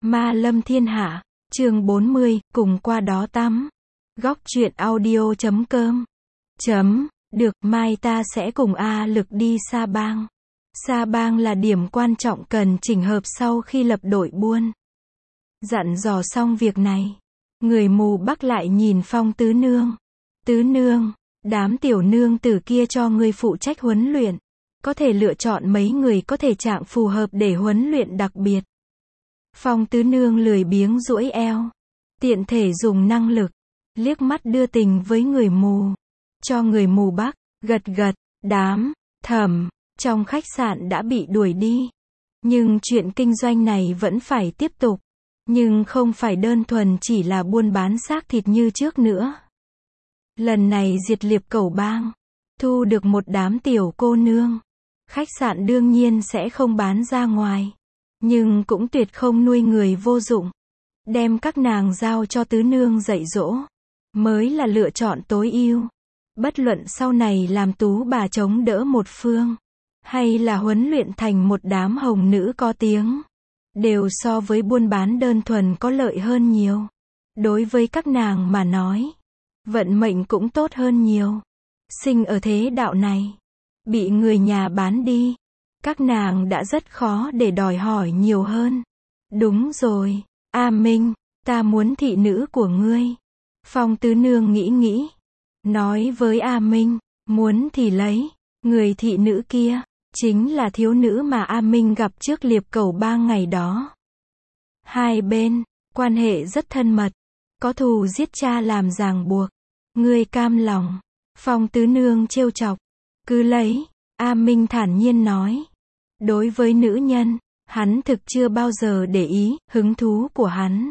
Ma lâm thiên hạ, chương 40, cùng qua đó tắm. Góc truyện audio.com. Được, mai ta sẽ cùng A Lực đi Sa Bang. Sa Bang là điểm quan trọng cần chỉnh hợp sau khi lập đội buôn. Dặn dò xong việc này, người mù Bắc lại nhìn Phong Tứ Nương. Tứ Nương, đám tiểu nương tử kia cho ngươi phụ trách huấn luyện. Có thể lựa chọn mấy người có thể trạng phù hợp để huấn luyện đặc biệt. Phong Tứ Nương lười biếng duỗi eo, tiện thể dùng năng lực, liếc mắt đưa tình với người mù. Cho người mù Bắc, gật gật, đám, Thẩm, trong khách sạn đã bị đuổi đi. Nhưng chuyện kinh doanh này vẫn phải tiếp tục. Nhưng không phải đơn thuần chỉ là buôn bán xác thịt như trước nữa. Lần này diệt Liệp Cẩu Bang, thu được một đám tiểu cô nương. Khách sạn đương nhiên sẽ không bán ra ngoài. Nhưng cũng tuyệt không nuôi người vô dụng. Đem các nàng giao cho Tứ Nương dạy dỗ, mới là lựa chọn tối ưu. Bất luận sau này làm tú bà chống đỡ một phương, hay là huấn luyện thành một đám hồng nữ có tiếng, đều so với buôn bán đơn thuần có lợi hơn nhiều. Đối với các nàng mà nói, vận mệnh cũng tốt hơn nhiều. Sinh ở thế đạo này, bị người nhà bán đi, các nàng đã rất khó để đòi hỏi nhiều hơn. Đúng rồi, A Minh, ta muốn thị nữ của ngươi. Phong Tứ Nương nghĩ, nói với A Minh, muốn thì lấy. Người thị nữ kia, chính là thiếu nữ mà A Minh gặp trước Liệp Cẩu Bang ngày đó. Hai bên, quan hệ rất thân mật, có thù giết cha làm ràng buộc. Ngươi cam lòng? Phong Tứ Nương trêu chọc, cứ lấy. A Minh thản nhiên nói. Đối với nữ nhân, hắn thực chưa bao giờ để ý, hứng thú của hắn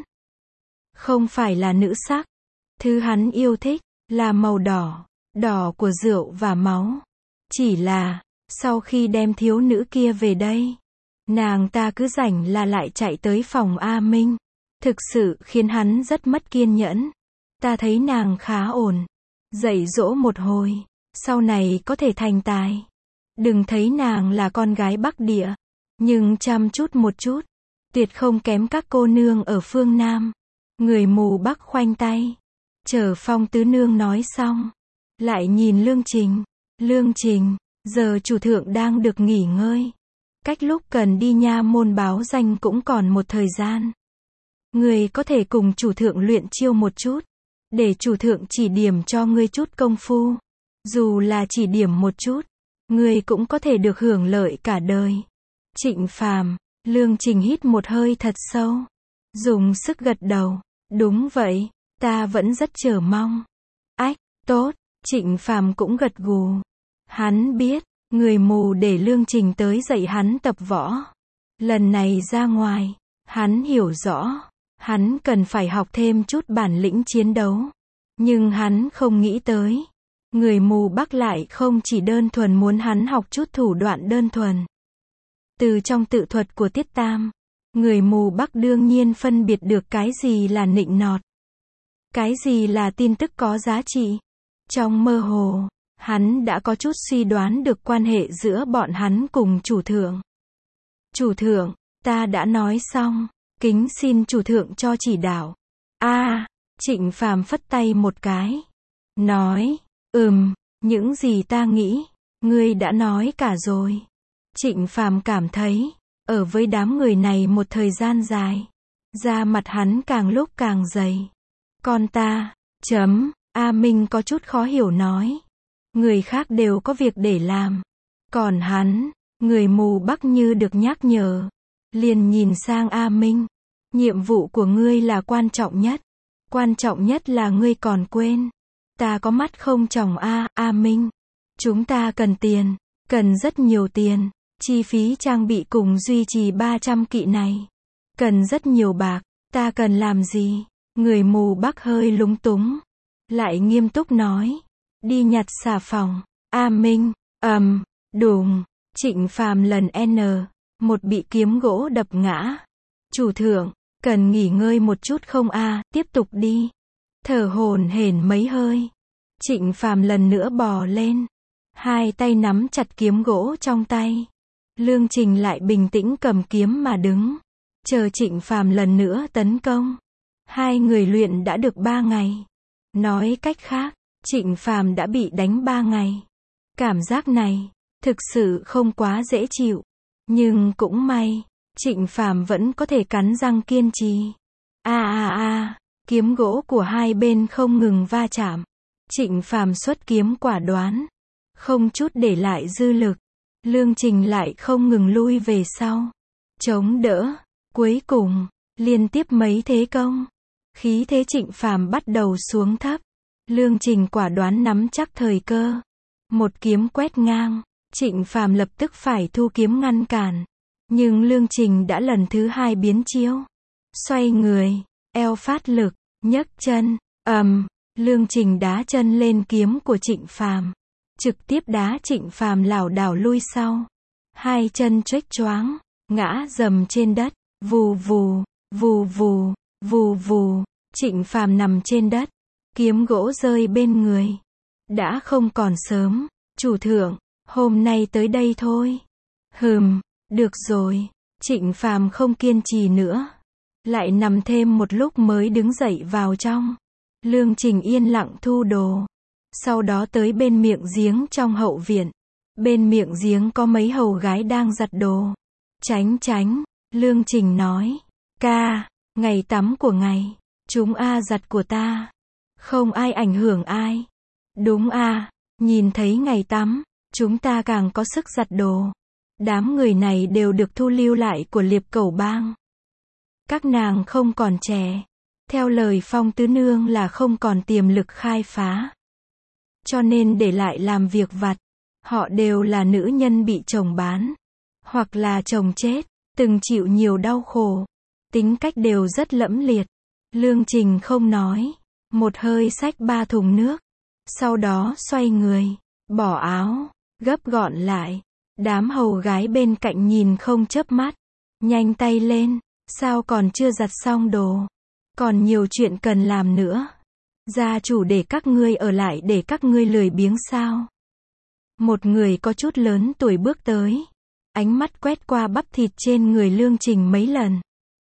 không phải là nữ sắc. Thứ hắn yêu thích là màu đỏ, đỏ của rượu và máu. Chỉ là, sau khi đem thiếu nữ kia về đây, nàng ta cứ rảnh là lại chạy tới phòng A Minh. Thực sự khiến hắn rất mất kiên nhẫn. Ta thấy nàng khá ổn, dạy dỗ một hồi, sau này có thể thành tài. Đừng thấy nàng là con gái Bắc Địa, nhưng chăm chút một chút, tuyệt không kém các cô nương ở phương Nam. Người mù Bắc khoanh tay, chờ Phong Tứ Nương nói xong, lại nhìn Lương Trình. Lương Trình, giờ chủ thượng đang được nghỉ ngơi, cách lúc cần đi nha môn báo danh cũng còn một thời gian. Ngươi có thể cùng chủ thượng luyện chiêu một chút, để chủ thượng chỉ điểm cho ngươi chút công phu. Dù là chỉ điểm một chút, ngươi cũng có thể được hưởng lợi cả đời. Trịnh Phàm. Lương Trình hít một hơi thật sâu, dùng sức gật đầu. Đúng vậy, ta vẫn rất chờ mong. Ách, tốt. Trịnh Phàm cũng gật gù. Hắn biết, người mù để Lương Trình tới dạy hắn tập võ. Lần này ra ngoài, hắn hiểu rõ, hắn cần phải học thêm chút bản lĩnh chiến đấu. Nhưng hắn không nghĩ tới, người mù Bắc lại không chỉ đơn thuần muốn hắn học chút thủ đoạn đơn thuần. Từ trong tự thuật của Tiết Tam, người mù Bắc đương nhiên phân biệt được cái gì là nịnh nọt, cái gì là tin tức có giá trị. Trong mơ hồ, hắn đã có chút suy đoán được quan hệ giữa bọn hắn cùng chủ thượng. Chủ thượng, ta đã nói xong, kính xin chủ thượng cho chỉ đạo. Trịnh Phàm phất tay một cái, nói, những gì ta nghĩ, ngươi đã nói cả rồi. Trịnh Phàm cảm thấy, ở với đám người này một thời gian dài, da mặt hắn càng lúc càng dày. Còn ta, A Minh có chút khó hiểu nói. Người khác đều có việc để làm. Còn hắn, người mù Bắc như được nhắc nhở, liền nhìn sang A Minh. Nhiệm vụ của ngươi là quan trọng nhất. Quan trọng nhất là ngươi còn quên. Ta có mắt không tròng A Minh. Chúng ta cần tiền, cần rất nhiều tiền. Chi phí trang bị cùng duy trì 300 kỵ này. Cần rất nhiều bạc, ta cần làm gì? Người mù Bắc hơi lúng túng. Lại nghiêm túc nói. Đi nhặt xà phòng. A Minh, đùng. Trịnh Phàm lần một bị kiếm gỗ đập ngã. Chủ thượng, cần nghỉ ngơi một chút không tiếp tục đi. Thở hổn hển mấy hơi. Trịnh Phàm lần nữa bò lên. Hai tay nắm chặt kiếm gỗ trong tay. Lương Trình lại bình tĩnh cầm kiếm mà đứng. chờ Trịnh Phàm lần nữa tấn công. Hai người luyện đã được 3 ngày. Nói cách khác, Trịnh Phàm đã bị đánh 3 ngày. Cảm giác này, thực sự không quá dễ chịu. Nhưng cũng may, Trịnh Phàm vẫn có thể cắn răng kiên trì. Kiếm gỗ của hai bên không ngừng va chạm. Trịnh Phàm xuất kiếm quả đoán, không chút để lại dư lực. Lương Trình lại không ngừng lui về sau, chống đỡ. Cuối cùng, liên tiếp mấy thế công, khí thế Trịnh Phàm bắt đầu xuống thấp. Lương Trình quả đoán nắm chắc thời cơ, một kiếm quét ngang. Trịnh Phàm lập tức phải thu kiếm ngăn cản, nhưng Lương Trình đã lần thứ 2 biến chiêu. Xoay người, eo phát lực, nhấc chân, Lương Trình đá chân lên kiếm của Trịnh Phàm, trực tiếp đá Trịnh Phàm lảo đảo lui sau. Hai chân chếch choáng, ngã rầm trên đất, vù vù, vù vù, vù vù. Trịnh Phàm nằm trên đất, kiếm gỗ rơi bên người. Đã không còn sớm, chủ thượng, hôm nay tới đây thôi. Được rồi. Trịnh Phàm không kiên trì nữa, lại nằm thêm một lúc mới đứng dậy vào trong. Lương Trình yên lặng thu đồ, sau đó tới bên miệng giếng trong hậu viện. Bên miệng giếng có mấy hầu gái đang giặt đồ. Tránh, Lương Trình nói. Ca, ngày tắm của ngài, chúng giặt của ta. Không ai ảnh hưởng ai. Đúng nhìn thấy ngày tắm, chúng ta càng có sức giặt đồ. Đám người này đều được thu lưu lại của Liệp Cẩu Bang. Các nàng không còn trẻ. Theo lời Phong tứ nương là không còn tiềm lực khai phá, cho nên để lại làm việc vặt. Họ đều là nữ nhân bị chồng bán, hoặc là chồng chết, từng chịu nhiều đau khổ. Tính cách đều rất lẫm liệt. Lương Trình không nói, một hơi xách 3 thùng nước. Sau đó xoay người, bỏ áo, gấp gọn lại. Đám hầu gái bên cạnh nhìn không chớp mắt. Nhanh tay lên, sao còn chưa giặt xong đồ? Còn nhiều chuyện cần làm nữa. Gia chủ để các ngươi ở lại để các ngươi lười biếng sao? Một người có chút lớn tuổi bước tới, ánh mắt quét qua bắp thịt trên người Lương Trình mấy lần.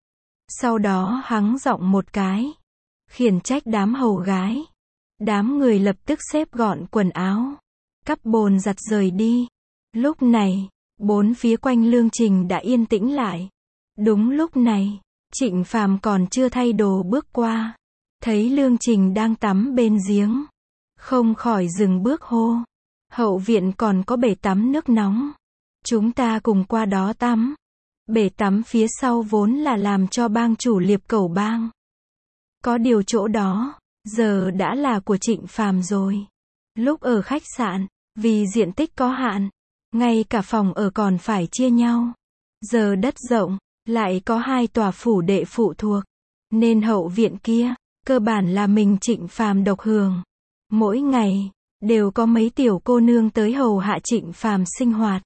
Sau đó hắng giọng một cái, khiển trách đám hầu gái. Đám người lập tức xếp gọn quần áo, cắp bồn giặt rời đi. Lúc này, bốn phía quanh Lương Trình đã yên tĩnh lại. Đúng lúc này, Trịnh Phàm còn chưa thay đồ bước qua, thấy Lương Trình đang tắm bên giếng, không khỏi dừng bước hô. Hậu viện còn có bể tắm nước nóng, chúng ta cùng qua đó tắm. Bể tắm phía sau vốn là làm cho bang chủ Liệp Cẩu Bang. Có điều chỗ đó, giờ đã là của Trịnh Phàm rồi. Lúc ở khách sạn, vì diện tích có hạn, ngay cả phòng ở còn phải chia nhau. Giờ đất rộng, lại có 2 tòa phủ đệ phụ thuộc, nên hậu viện kia, cơ bản là mình Trịnh Phàm độc hưởng. Mỗi ngày, đều có mấy tiểu cô nương tới hầu hạ Trịnh Phàm sinh hoạt.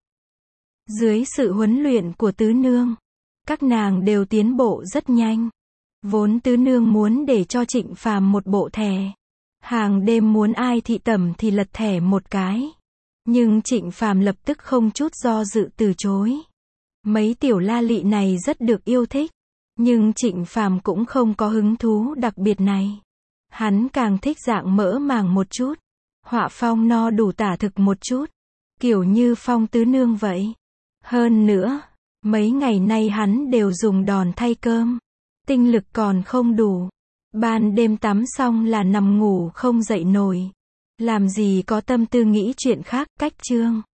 Dưới sự huấn luyện của tứ nương, các nàng đều tiến bộ rất nhanh. Vốn tứ nương muốn để cho Trịnh Phàm một bộ thẻ. Hàng đêm muốn ai thị tẩm thì lật thẻ một cái. Nhưng Trịnh Phàm lập tức không chút do dự từ chối. Mấy tiểu la lị này rất được yêu thích, nhưng Trịnh Phàm cũng không có hứng thú đặc biệt này. Hắn càng thích dạng mỡ màng một chút, họa phong no đủ tả thực một chút, kiểu như Phong tứ nương vậy. Hơn nữa, mấy ngày nay hắn đều dùng đòn thay cơm, tinh lực còn không đủ. Ban đêm tắm xong là nằm ngủ không dậy nổi, làm gì có tâm tư nghĩ chuyện khác. Cách chương